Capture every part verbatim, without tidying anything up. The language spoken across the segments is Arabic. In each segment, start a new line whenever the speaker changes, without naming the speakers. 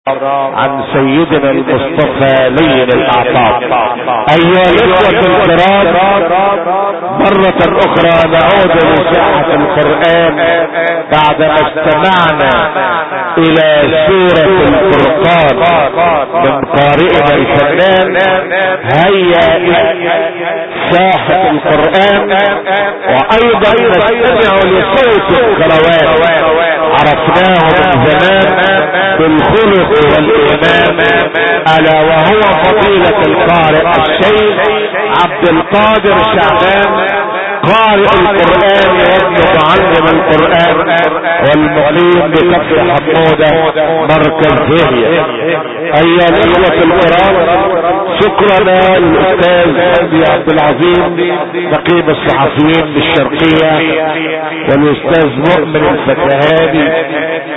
عن سيدنا المصطفى لين الاعطاب. ايها الاخوة الكرام، مرة اخرى نعود لساحة القرآن بعدما استمعنا الى سورة الفرقان من قارئنا الفنان. هيا ساحة القرآن وايضا نستمع لصوت الكروان، عرفناه من زمان بالخلق والايمان، الا وهو فضيلة القارئ الشيخ عبد القادر شعبان، قارئ القرآن وابن معلم القرآن والمقيم بكفر حمودة مركز هيئة. ايها الاخوة الكرام، شكرا للاستاذ ابي عبد العظيم نقيب الصحفيين بالشرقية، والاستاذ مؤمن الفتهاني،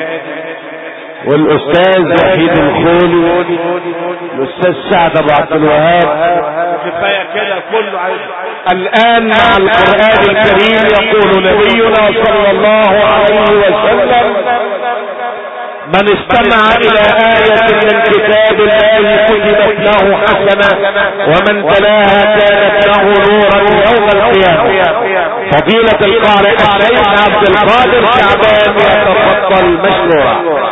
والاستاذ وحيد الخولي، الاستاذ سعد ابو عبد الوهاب.
كفايه كده كله عايز.
الان مع القرآن الكريم يقول نبينا صلى الله عليه وسلم: من استمع الى آية من كتاب الله كتبت له حسنة، ومن تلاها كانت له نورا يوم القيامة. فضيلة القارئ الشيخ عبد القادر شعبان يتفضل مشكورا.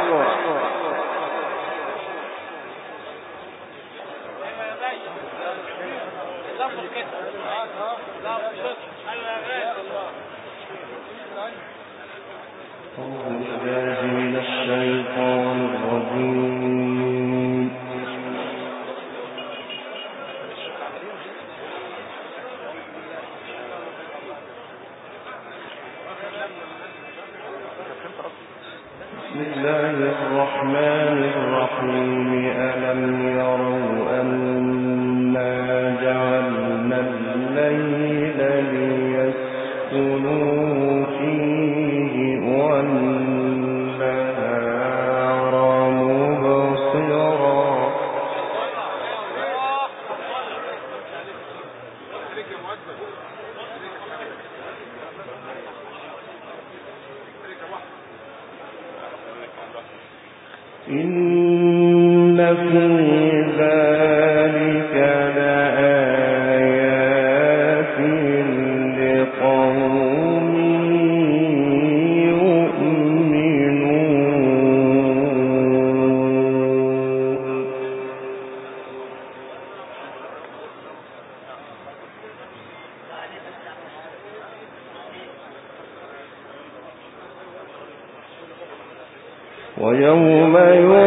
ويوم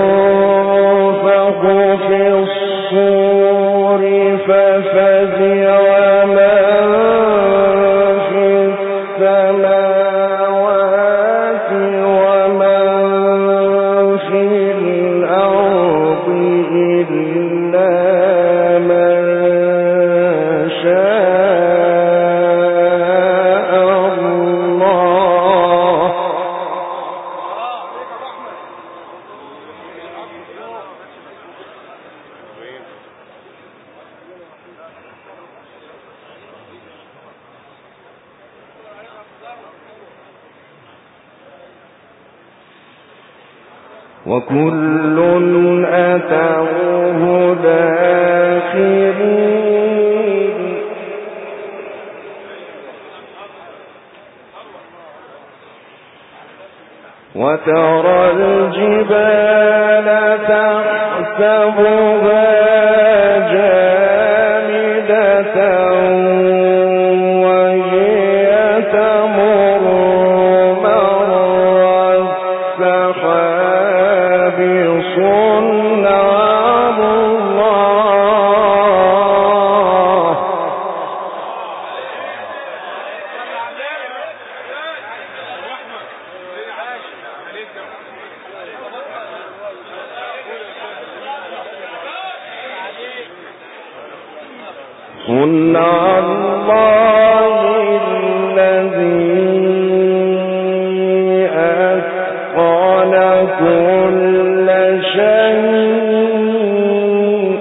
ينفخ في الصور ففزع من في السماوات ومن في الأرض إلا من شاء الله. وكل أتوه داخرين. وترى الجبال تحسبها جامدة وهي تمر مر السحاب صنع الله. صنع الله الذي أتقن كل شيء.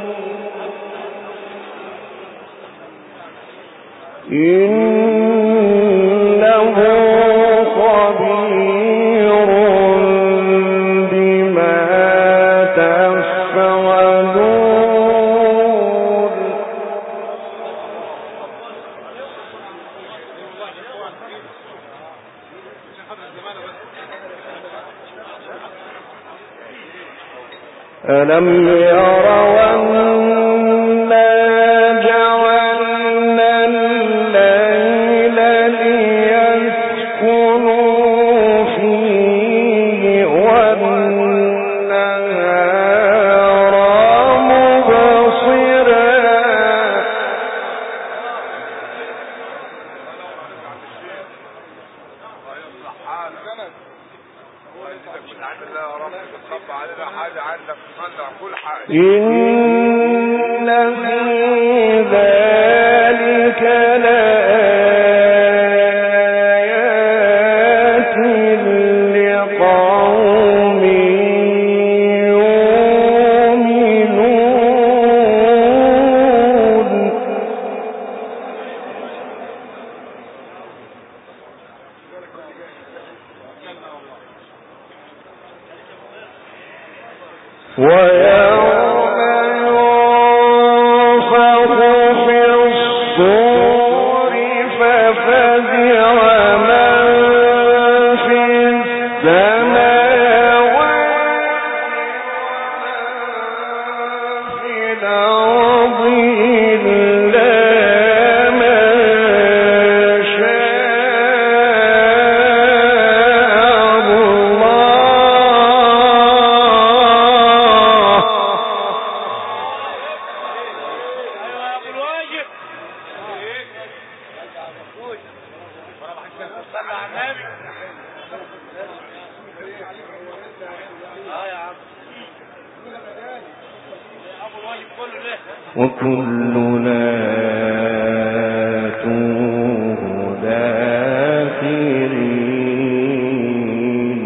إنه خبير بما ألم يروا أنا جعلنا الليل ليسكنوا فيه والنهار مبصرا إن في ذلك لآيات لقوم يؤمنون ويوم ينفخ في الصور ففزع من في السماوات ومن في الأرض إلا من شاء الله. وكلنا آتوه داخرين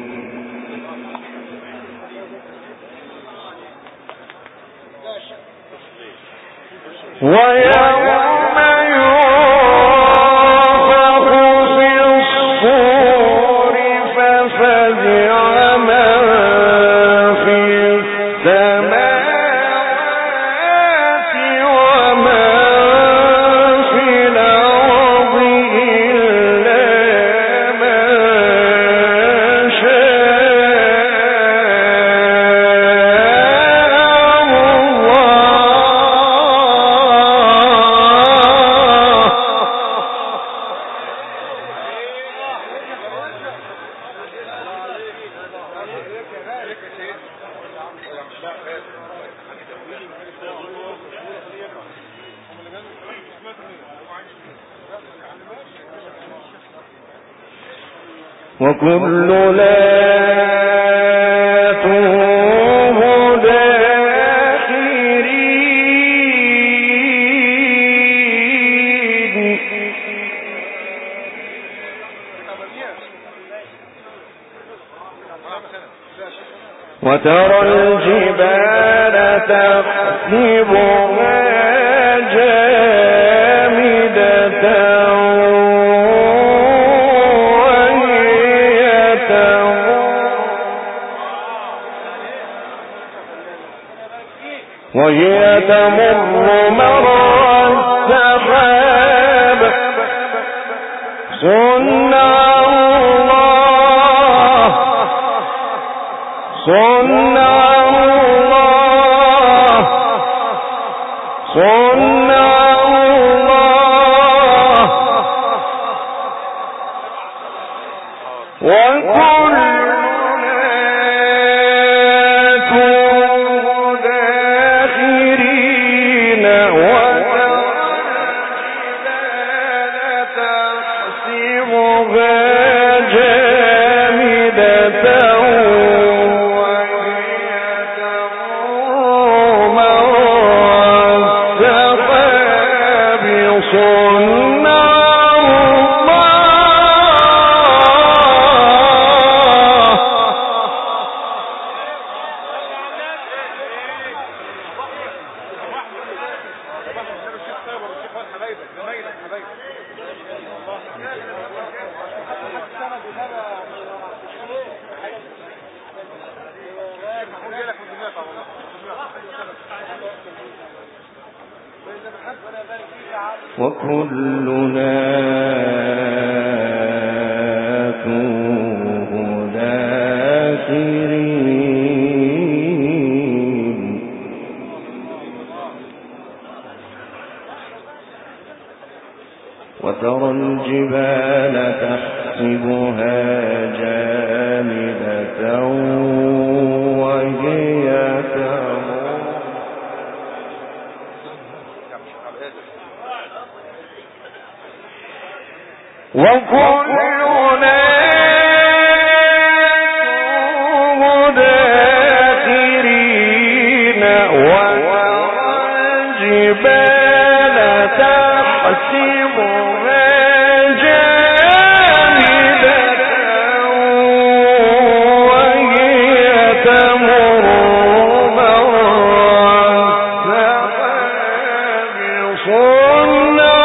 ويوم ينفخ في الصور ففزع من في السماوات ومن في الأرض إلا من شاء وكلنا آتوه داخرين وترى الجبال تحسبها جامدة وهي تمر مر السحاب صنع الله صنع الله صنع الله وكل وكلنا آتوه داخرين والجبال تحسبها جامدة وهي تمر وكلنا داخرين والجبال تحسبها جامدة وهي تمر مر السحاب صنع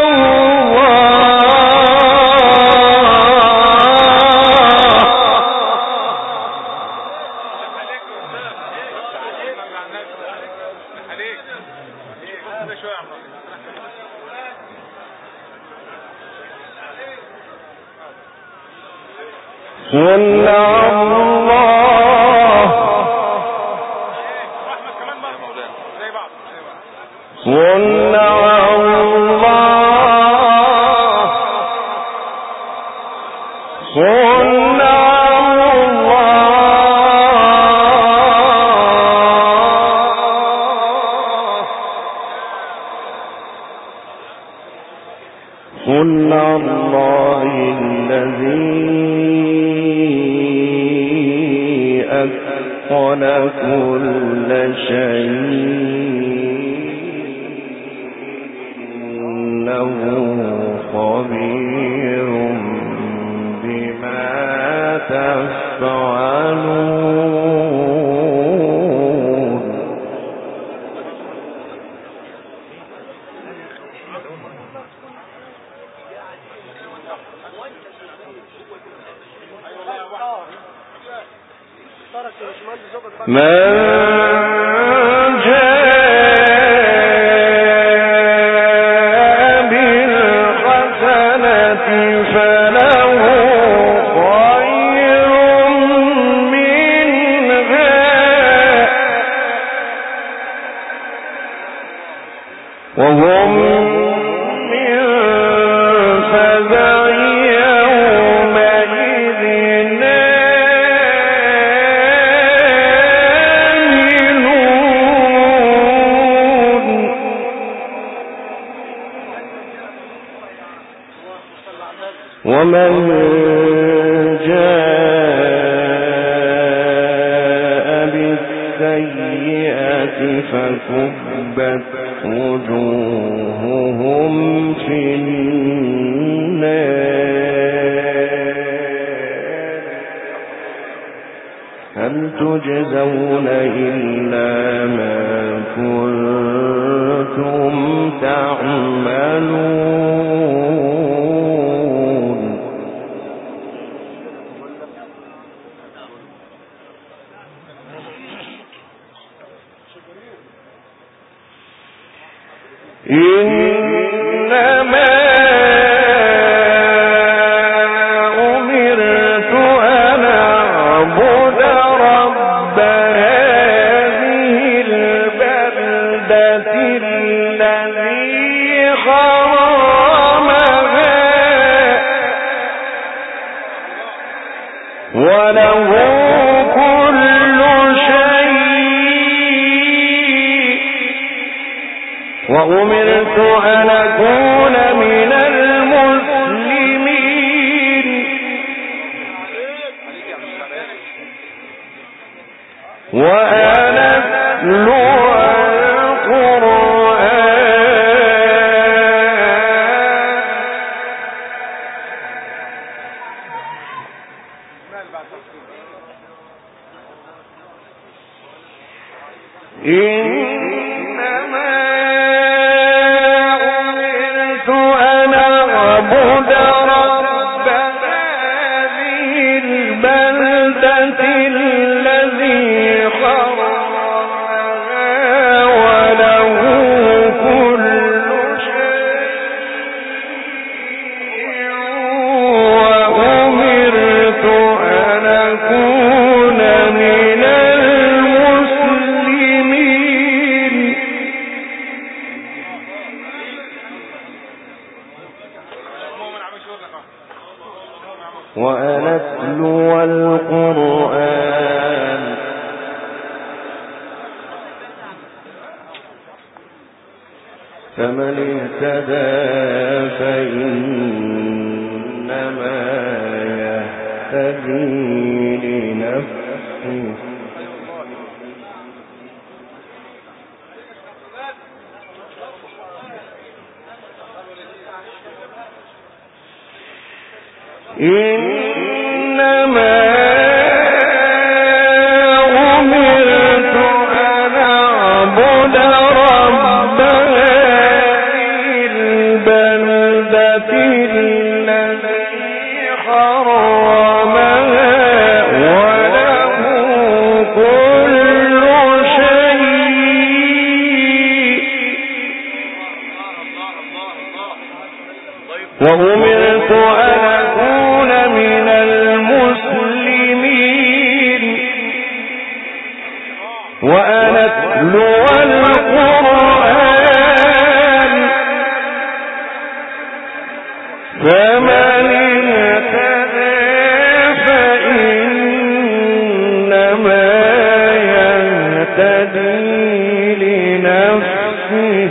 صنع الله صنع الله صنع صنع الله الذي أتقن كل شيء إنه خبير بما تفعلون من جاء بالحسنة فله خير منها وهم من فزع يومئذ ومن جاء بالسيئة فكبت وجوههم في النار هل تجزون إلا ما كنتم تعملون إنما أمرت أن أعبد رب هذه البلدة الذي حرمها وله كل شيء وأمرت أن أكون من المسلمين وأن أتلو إنما أمرت أن أعبد رب هذه البلدة الذي حرمها وله كل شيء وأمرت أن أكون من المسلمين فمن اهتدى فإنما يهتدي لنفسه إنما أمرت أن أعبد رب هذه البلدة الذي حرمها وله كل شيء وأمرت أن أكون من المسلمين وأن أتلو القرآن فمن اهتدى فإنما يهتدي لنفسه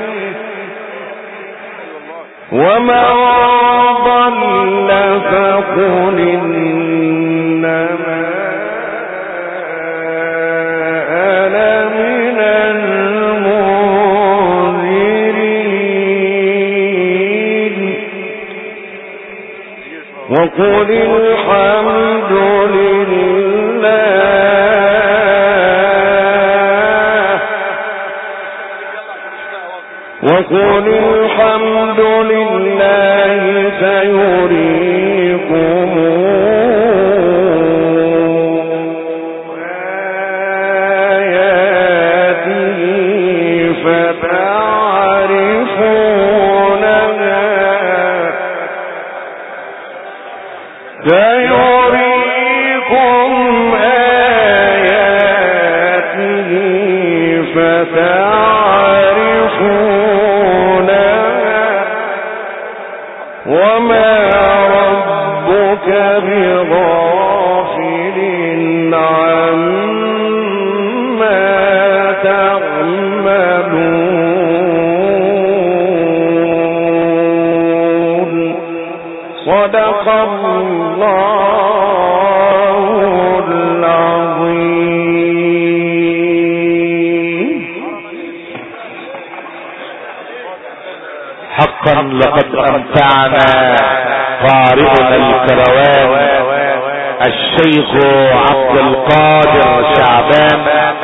ومن ضل فقل إنما أنا من المنذرين وقل الحمد لله وقل الحمد لله سيريكم آياته فتعرفونها سيريكم آياته فتعرفونها وما ربك بغافل عما تعملون صدق الله العظيم.
حقا لقد أمتعنا قارئنا الكروان الشيخ عبد القادر شعبان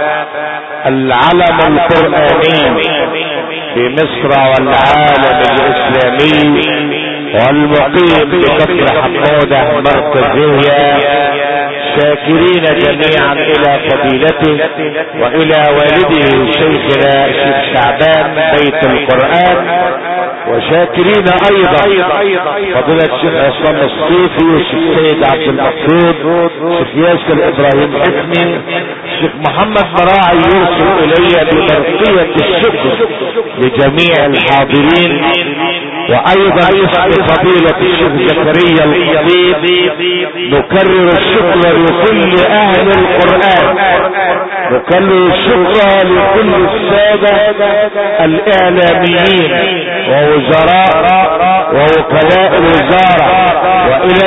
العلم القرآني في مصر والعالم الإسلامي والمقيم بكفر حمودة مركزية شاكرين جميعا الى فضيلته والى والده شيخنا الشيخ شعبان بيت القرآن وشاكرين ايضا فضيلة الشيخ عصام الصيفي والشيخ سيد عبد المقصود الشيخ ياسر ابراهيم حسني الشيخ محمد مراعي يرسل الي ببرقية الشكر لجميع الحاضرين وايضا اسم فضيلة الشيخ زكريا الخطيب نكرر الشكر لكل اهل القرآن نكرر الشكر لكل السادة الاعلاميين ووزراء ووكلاء الوزارة والى